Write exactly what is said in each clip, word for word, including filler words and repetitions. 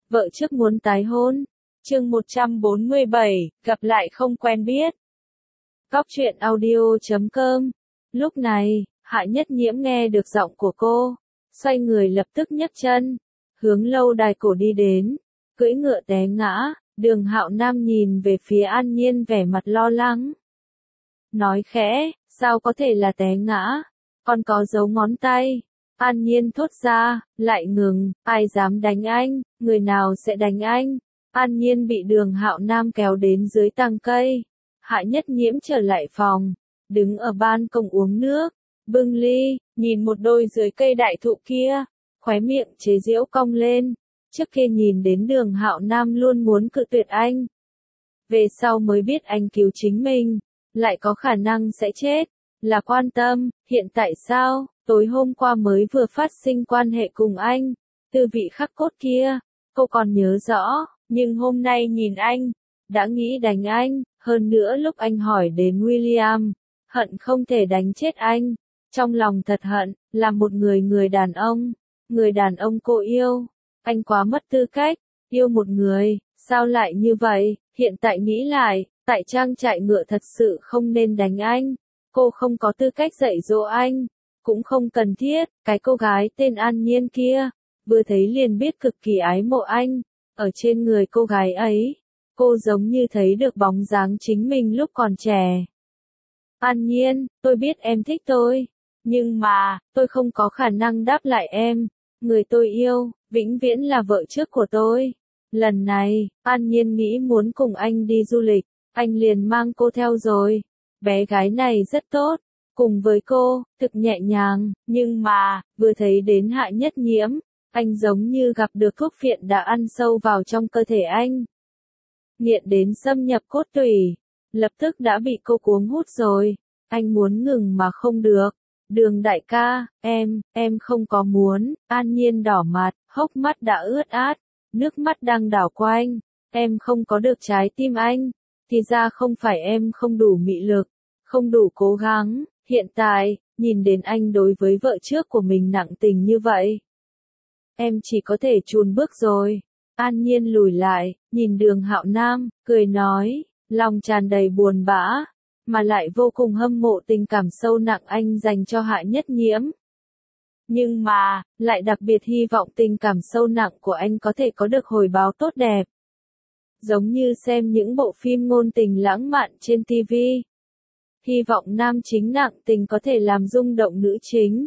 vợ trước muốn tái hôn. Chương một trăm bốn mươi bảy, gặp lại không quen biết. Góc truyện audio chấm com. Lúc này, Hạ Nhất Nhiễm nghe được giọng của cô, xoay người lập tức nhấc chân, hướng lâu đài cổ đi đến, cưỡi ngựa té ngã. Đường Hạo Nam nhìn về phía An Nhiên vẻ mặt lo lắng. Nói khẽ, sao có thể là té ngã, còn có dấu ngón tay. An Nhiên thốt ra, lại ngừng, ai dám đánh anh, người nào sẽ đánh anh. An Nhiên bị Đường Hạo Nam kéo đến dưới tàng cây. Hạ Nhất Nhiễm trở lại phòng, đứng ở ban công uống nước, bưng ly, nhìn một đôi dưới cây đại thụ kia, khóe miệng chế giễu cong lên. Trước kia nhìn đến Đường Hạo Nam luôn muốn cự tuyệt anh. Về sau mới biết anh cứu chính mình, lại có khả năng sẽ chết, là quan tâm. Hiện tại sao, tối hôm qua mới vừa phát sinh quan hệ cùng anh, tư vị khắc cốt kia, cô còn nhớ rõ, nhưng hôm nay nhìn anh, đã nghĩ đánh anh. Hơn nữa lúc anh hỏi đến William, hận không thể đánh chết anh, trong lòng thật hận, là một người người đàn ông, người đàn ông cô yêu. Anh quá mất tư cách, yêu một người, sao lại như vậy? Hiện tại nghĩ lại, tại trang trại ngựa thật sự không nên đánh anh. Cô không có tư cách dạy dỗ anh, cũng không cần thiết. Cái cô gái tên An Nhiên kia, vừa thấy liền biết cực kỳ ái mộ anh. Ở trên người cô gái ấy, cô giống như thấy được bóng dáng chính mình lúc còn trẻ. An Nhiên, tôi biết em thích tôi, nhưng mà, tôi không có khả năng đáp lại em. Người tôi yêu, vĩnh viễn là vợ trước của tôi. Lần này, An Nhiên nghĩ muốn cùng anh đi du lịch, anh liền mang cô theo rồi. Bé gái này rất tốt, cùng với cô, thực nhẹ nhàng, nhưng mà, vừa thấy đến Hạ Nhất Nhiễm, anh giống như gặp được thuốc phiện đã ăn sâu vào trong cơ thể anh. Nghiện đến xâm nhập cốt tủy, lập tức đã bị cô cuống hút rồi. Anh muốn ngừng mà không được. Đường đại ca, em, em không có muốn. An Nhiên đỏ mặt, hốc mắt đã ướt át, nước mắt đang đảo quanh. Em không có được trái tim anh, thì ra không phải em không đủ mị lực, không đủ cố gắng. Hiện tại, nhìn đến anh đối với vợ trước của mình nặng tình như vậy, em chỉ có thể chùn bước rồi. An Nhiên lùi lại, nhìn Đường Hạo Nam, cười nói, lòng tràn đầy buồn bã, mà lại vô cùng hâm mộ tình cảm sâu nặng anh dành cho Hạ Nhất Nhiễm. Nhưng mà, lại đặc biệt hy vọng tình cảm sâu nặng của anh có thể có được hồi báo tốt đẹp. Giống như xem những bộ phim ngôn tình lãng mạn trên ti vi. Hy vọng nam chính nặng tình có thể làm rung động nữ chính.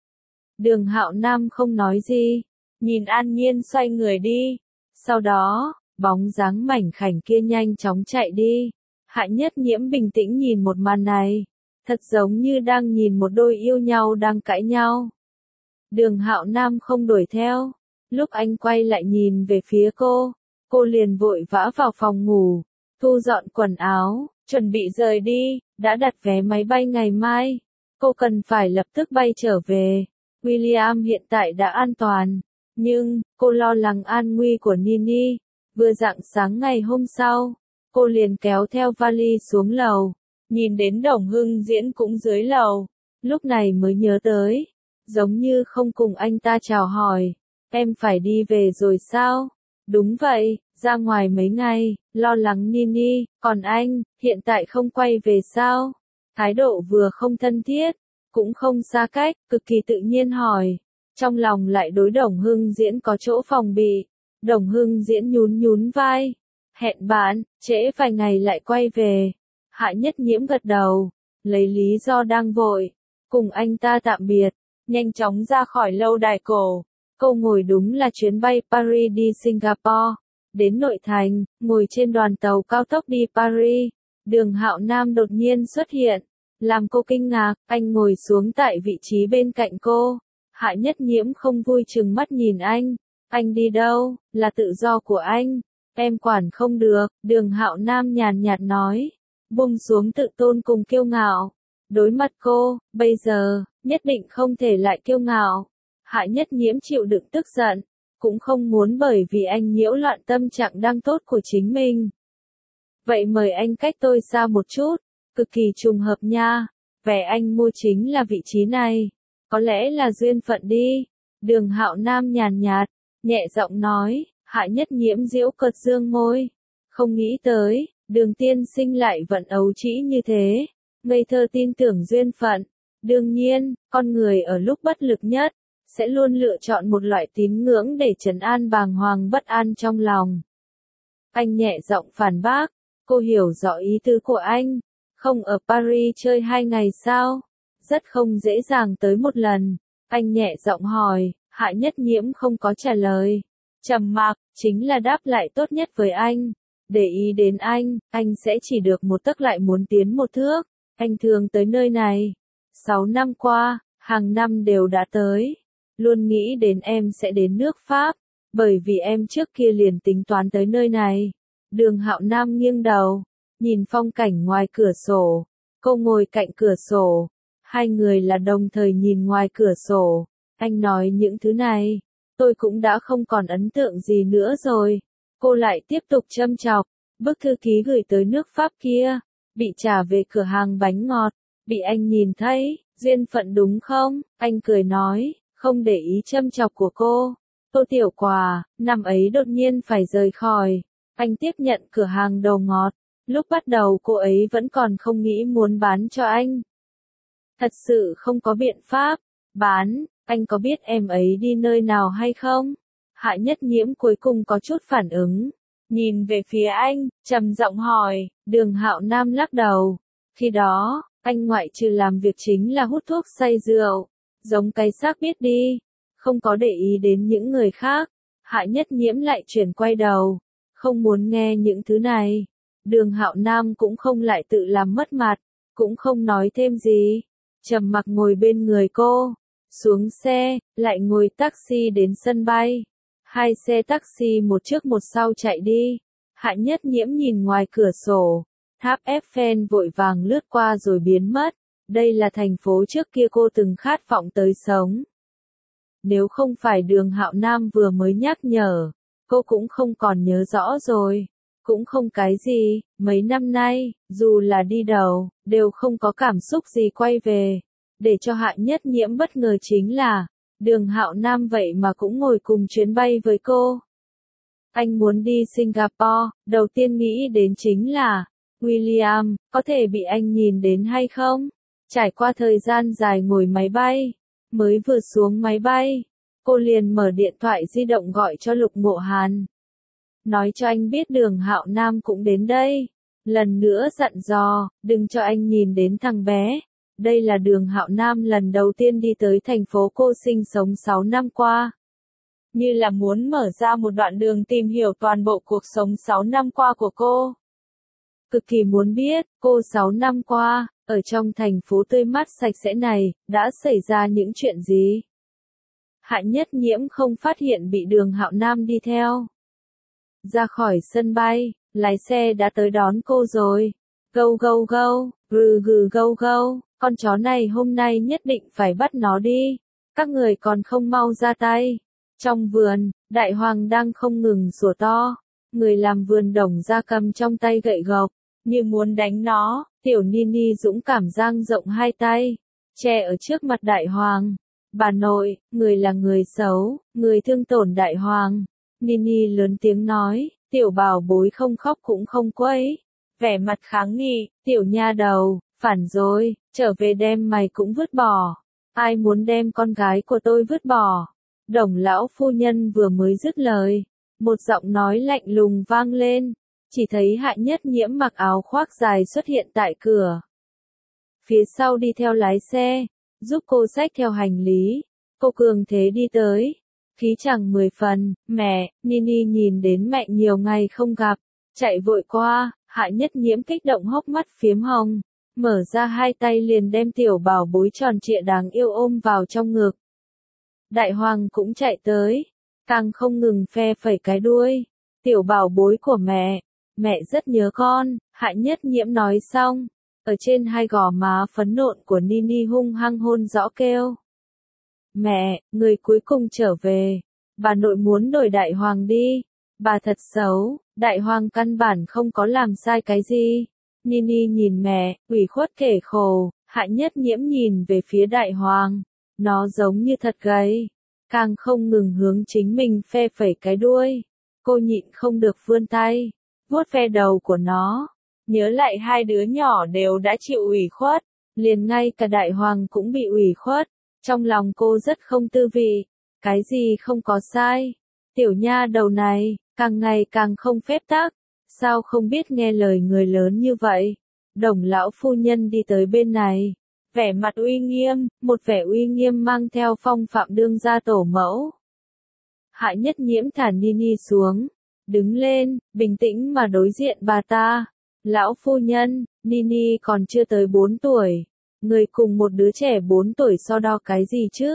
Đường Hạo Nam không nói gì, nhìn An Nhiên xoay người đi. Sau đó, bóng dáng mảnh khảnh kia nhanh chóng chạy đi. Hạ Nhất Nhiễm bình tĩnh nhìn một màn này, thật giống như đang nhìn một đôi yêu nhau đang cãi nhau. Đường Hạo Nam không đuổi theo, lúc anh quay lại nhìn về phía cô, cô liền vội vã vào phòng ngủ, thu dọn quần áo, chuẩn bị rời đi, đã đặt vé máy bay ngày mai. Cô cần phải lập tức bay trở về. William hiện tại đã an toàn, nhưng, cô lo lắng an nguy của Nini. Vừa rạng sáng ngày hôm sau, cô liền kéo theo vali xuống lầu, nhìn đến Đồng Hưng Diễn cũng dưới lầu, lúc này mới nhớ tới, giống như không cùng anh ta chào hỏi. Em phải đi về rồi sao? Đúng vậy, ra ngoài mấy ngày, lo lắng Nini. Còn anh, hiện tại không quay về sao? Thái độ vừa không thân thiết, cũng không xa cách, cực kỳ tự nhiên hỏi. Trong lòng lại đối Đồng Hưng Diễn có chỗ phòng bị. Đồng Hưng Diễn nhún nhún vai. Hẹn bạn, trễ vài ngày lại quay về. Hạ Nhất Nhiễm gật đầu, lấy lý do đang vội, cùng anh ta tạm biệt, nhanh chóng ra khỏi lâu đài cổ. Cô ngồi đúng là chuyến bay Paris đi Singapore. Đến nội thành, ngồi trên đoàn tàu cao tốc đi Paris. Đường Hạo Nam đột nhiên xuất hiện, làm cô kinh ngạc. Anh ngồi xuống tại vị trí bên cạnh cô. Hạ Nhất Nhiễm không vui chừng mắt nhìn anh. Anh đi đâu, là tự do của anh, em quản không được. Đường Hạo Nam nhàn nhạt nói, buông xuống tự tôn cùng kiêu ngạo. Đối mặt cô, bây giờ, nhất định không thể lại kiêu ngạo. Hạ Nhất Nhiễm chịu đựng tức giận, cũng không muốn bởi vì anh nhiễu loạn tâm trạng đang tốt của chính mình. Vậy mời anh cách tôi xa một chút, cực kỳ trùng hợp nha. Vẻ anh mua chính là vị trí này, có lẽ là duyên phận đi. Đường Hạo Nam nhàn nhạt, nhẹ giọng nói. Hạ Nhất Nhiễm giễu cợt dương môi. Không nghĩ tới, Đường tiên sinh lại vận ấu trĩ như thế. Ngây thơ tin tưởng duyên phận. Đương nhiên, con người ở lúc bất lực nhất, sẽ luôn lựa chọn một loại tín ngưỡng để trấn an bàng hoàng bất an trong lòng. Anh nhẹ giọng phản bác, cô hiểu rõ ý tứ của anh. Không ở Paris chơi hai ngày sao? Rất không dễ dàng tới một lần. Anh nhẹ giọng hỏi, Hạ Nhất Nhiễm không có trả lời. Trầm mặc, chính là đáp lại tốt nhất với anh. Để ý đến anh, anh sẽ chỉ được một tấc lại muốn tiến một thước. Anh thường tới nơi này. Sáu năm qua, hàng năm đều đã tới. Luôn nghĩ đến em sẽ đến nước Pháp. Bởi vì em trước kia liền tính toán tới nơi này. Đường Hạo Nam nghiêng đầu, nhìn phong cảnh ngoài cửa sổ. Cô ngồi cạnh cửa sổ. Hai người là đồng thời nhìn ngoài cửa sổ. Anh nói những thứ này. Tôi cũng đã không còn ấn tượng gì nữa rồi. Cô lại tiếp tục châm chọc. Bức thư ký gửi tới nước Pháp kia. Bị trả về cửa hàng bánh ngọt. Bị anh nhìn thấy. Duyên phận đúng không? Anh cười nói. Không để ý châm chọc của cô. Tô Tiểu Quà, năm ấy đột nhiên phải rời khỏi. Anh tiếp nhận cửa hàng đồ ngọt. Lúc bắt đầu cô ấy vẫn còn không nghĩ muốn bán cho anh. Thật sự không có biện pháp. Bán, anh có biết em ấy đi nơi nào hay không? Hạ Nhất Nhiễm cuối cùng có chút phản ứng. Nhìn về phía anh, trầm giọng hỏi, Đường Hạo Nam lắc đầu. Khi đó, anh ngoại trừ làm việc chính là hút thuốc say rượu. Giống cái xác biết đi. Không có để ý đến những người khác. Hạ Nhất Nhiễm lại chuyển quay đầu. Không muốn nghe những thứ này. Đường Hạo Nam cũng không lại tự làm mất mặt. Cũng không nói thêm gì. Trầm mặc ngồi bên người cô. Xuống xe, lại ngồi taxi đến sân bay. Hai xe taxi một trước một sau chạy đi. Hạ Nhất Nhiễm nhìn ngoài cửa sổ. Tháp Eiffel vội vàng lướt qua rồi biến mất. Đây là thành phố trước kia cô từng khát vọng tới sống. Nếu không phải Đường Hạo Nam vừa mới nhắc nhở, cô cũng không còn nhớ rõ rồi. Cũng không cái gì, mấy năm nay, dù là đi đầu, đều không có cảm xúc gì quay về. Để cho Hạ Nhất Nhiễm bất ngờ chính là, Đường Hạo Nam vậy mà cũng ngồi cùng chuyến bay với cô. Anh muốn đi Singapore, đầu tiên nghĩ đến chính là, William, có thể bị anh nhìn đến hay không? Trải qua thời gian dài ngồi máy bay, mới vừa xuống máy bay, cô liền mở điện thoại di động gọi cho Lục Ngộ Hàn. Nói cho anh biết Đường Hạo Nam cũng đến đây. Lần nữa dặn dò, đừng cho anh nhìn đến thằng bé. Đây là Đường Hạo Nam lần đầu tiên đi tới thành phố cô sinh sống sáu năm qua. Như là muốn mở ra một đoạn đường tìm hiểu toàn bộ cuộc sống sáu năm qua của cô. Cực kỳ muốn biết, cô sáu năm qua, ở trong thành phố tươi mát sạch sẽ này, đã xảy ra những chuyện gì? Hạ Nhất Nhiễm không phát hiện bị Đường Hạo Nam đi theo. Ra khỏi sân bay, lái xe đã tới đón cô rồi. Gâu gâu gâu, gừ gừ gâu gâu, con chó này hôm nay nhất định phải bắt nó đi. Các người còn không mau ra tay. Trong vườn, Đại Hoàng đang không ngừng sủa to. Người làm vườn đồng ra cầm trong tay gậy gộc, như muốn đánh nó. Tiểu Nini dũng cảm dang rộng hai tay, che ở trước mặt Đại Hoàng. Bà nội, người là người xấu, người thương tổn Đại Hoàng. Nini lớn tiếng nói, tiểu bảo bối không khóc cũng không quấy. Vẻ mặt kháng nghị, tiểu nha đầu, phản rồi, trở về đem mày cũng vứt bỏ. Ai muốn đem con gái của tôi vứt bỏ? Đồng lão phu nhân vừa mới dứt lời, một giọng nói lạnh lùng vang lên. Chỉ thấy Hạ Nhất Nhiễm mặc áo khoác dài xuất hiện tại cửa. Phía sau đi theo lái xe, giúp cô xách theo hành lý. Cô cường thế đi tới. Khí chẳng mười phần, mẹ, Nini nhìn đến mẹ nhiều ngày không gặp. Chạy vội qua, Hạ Nhất Nhiễm kích động hốc mắt phiếm hồng. Mở ra hai tay liền đem tiểu bảo bối tròn trịa đáng yêu ôm vào trong ngực. Đại Hoàng cũng chạy tới. Càng không ngừng phe phẩy cái đuôi. Tiểu bảo bối của mẹ. Mẹ rất nhớ con, Hạ Nhất Nhiễm nói xong. Ở trên hai gò má phấn nộn của Nini hung hăng hôn rõ kêu. Mẹ, người cuối cùng trở về. Bà nội muốn đổi Đại Hoàng đi. Bà thật xấu, Đại Hoàng căn bản không có làm sai cái gì. Nini nhìn mẹ, ủy khuất kể khổ. Hạ Nhất Nhiễm nhìn về phía Đại Hoàng. Nó giống như thật gầy. Càng không ngừng hướng chính mình phe phẩy cái đuôi. Cô nhịn không được vươn tay, vuốt ve đầu của nó. Nhớ lại hai đứa nhỏ đều đã chịu ủy khuất, liền ngay cả đại hoàng cũng bị ủy khuất. Trong lòng cô rất không tư vị, cái gì không có sai. Tiểu nha đầu này, càng ngày càng không phép tắc, sao không biết nghe lời người lớn như vậy. Đồng lão phu nhân đi tới bên này, vẻ mặt uy nghiêm, một vẻ uy nghiêm mang theo phong phạm đương gia tổ mẫu. Hạ Nhất Nhiễm thả Nini xuống, đứng lên, bình tĩnh mà đối diện bà ta. Lão phu nhân, Nini còn chưa tới bốn tuổi, người cùng một đứa trẻ bốn tuổi so đo cái gì chứ?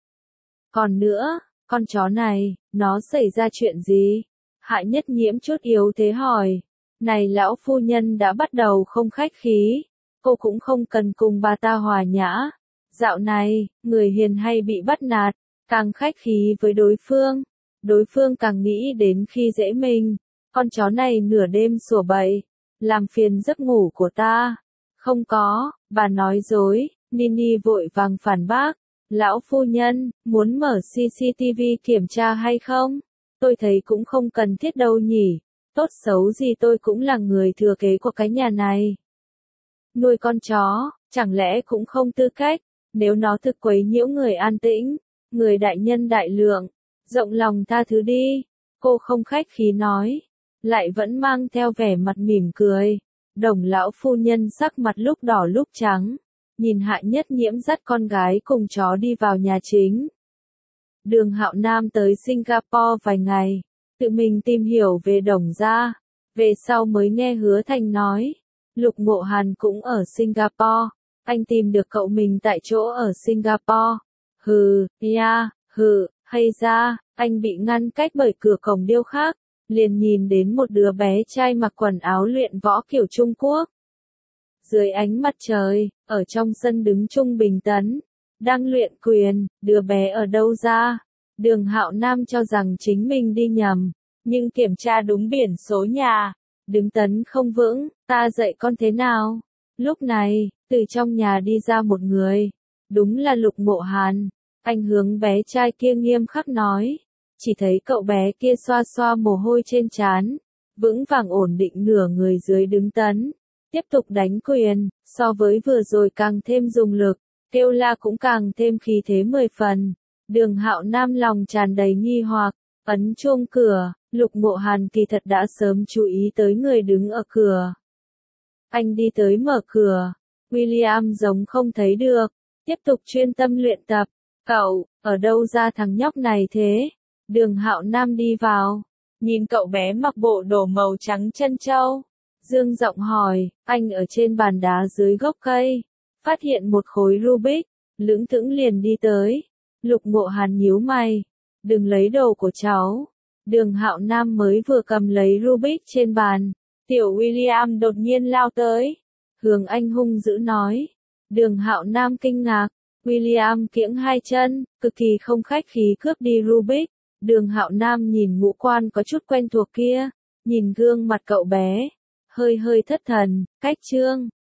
Còn nữa, con chó này, nó xảy ra chuyện gì? Hạ Nhất Nhiễm chút yếu thế hỏi. Này lão phu nhân đã bắt đầu không khách khí, cô cũng không cần cùng bà ta hòa nhã. Dạo này, người hiền hay bị bắt nạt, càng khách khí với đối phương, đối phương càng nghĩ đến khi dễ mình. Con chó này nửa đêm sủa bậy, làm phiền giấc ngủ của ta. Không có, bà nói dối. Nini vội vàng phản bác. Lão phu nhân, muốn mở xê xê tê vê kiểm tra hay không? Tôi thấy cũng không cần thiết đâu nhỉ. Tốt xấu gì tôi cũng là người thừa kế của cái nhà này. Nuôi con chó, chẳng lẽ cũng không tư cách, nếu nó thực quấy nhiễu người an tĩnh, người đại nhân đại lượng, rộng lòng tha thứ đi. Cô không khách khí nói, lại vẫn mang theo vẻ mặt mỉm cười. Đồng lão phu nhân sắc mặt lúc đỏ lúc trắng, nhìn Hạ Nhất Nhiễm dắt con gái cùng chó đi vào nhà chính. Đường Hạo Nam tới Singapore vài ngày, tự mình tìm hiểu về Đồng gia, về sau mới nghe Hứa Thành nói, Lục Ngộ Hàn cũng ở Singapore, anh tìm được cậu mình tại chỗ ở Singapore. Hừ, ya, hừ, hay ra, anh bị ngăn cách bởi cửa cổng điêu khắc, liền nhìn đến một đứa bé trai mặc quần áo luyện võ kiểu Trung Quốc. Dưới ánh mặt trời, ở trong sân đứng Trung Bình Tấn, đang luyện quyền, đứa bé ở đâu ra? Đường Hạo Nam cho rằng chính mình đi nhầm, nhưng kiểm tra đúng biển số nhà, đứng Tấn không vững, ta dạy con thế nào? Lúc này, từ trong nhà đi ra một người, đúng là Lục Ngộ Hàn, anh hướng bé trai kia nghiêm khắc nói, chỉ thấy cậu bé kia xoa xoa mồ hôi trên trán, vững vàng ổn định nửa người dưới đứng Tấn, tiếp tục đánh quyền, so với vừa rồi càng thêm dùng lực, kêu la cũng càng thêm khí thế mười phần. Đường Hạo Nam lòng tràn đầy nghi hoặc, ấn chuông cửa, Lục Ngộ Hàn kỳ thật đã sớm chú ý tới người đứng ở cửa. Anh đi tới mở cửa, William giống không thấy được, tiếp tục chuyên tâm luyện tập. Cậu, ở đâu ra thằng nhóc này thế? Đường Hạo Nam đi vào, nhìn cậu bé mặc bộ đồ màu trắng trân châu. Dương giọng hỏi, anh ở trên bàn đá dưới gốc cây, phát hiện một khối Rubik, lững thững liền đi tới. Lục Ngộ Hàn nhíu mày, đừng lấy đồ của cháu. Đường Hạo Nam mới vừa cầm lấy Rubik trên bàn, tiểu William đột nhiên lao tới, hướng anh hung dữ nói. Đường Hạo Nam kinh ngạc, William kiễng hai chân, cực kỳ không khách khí cướp đi Rubik. Đường Hạo Nam nhìn ngũ quan có chút quen thuộc kia, nhìn gương mặt cậu bé, hơi hơi thất thần, cách chương.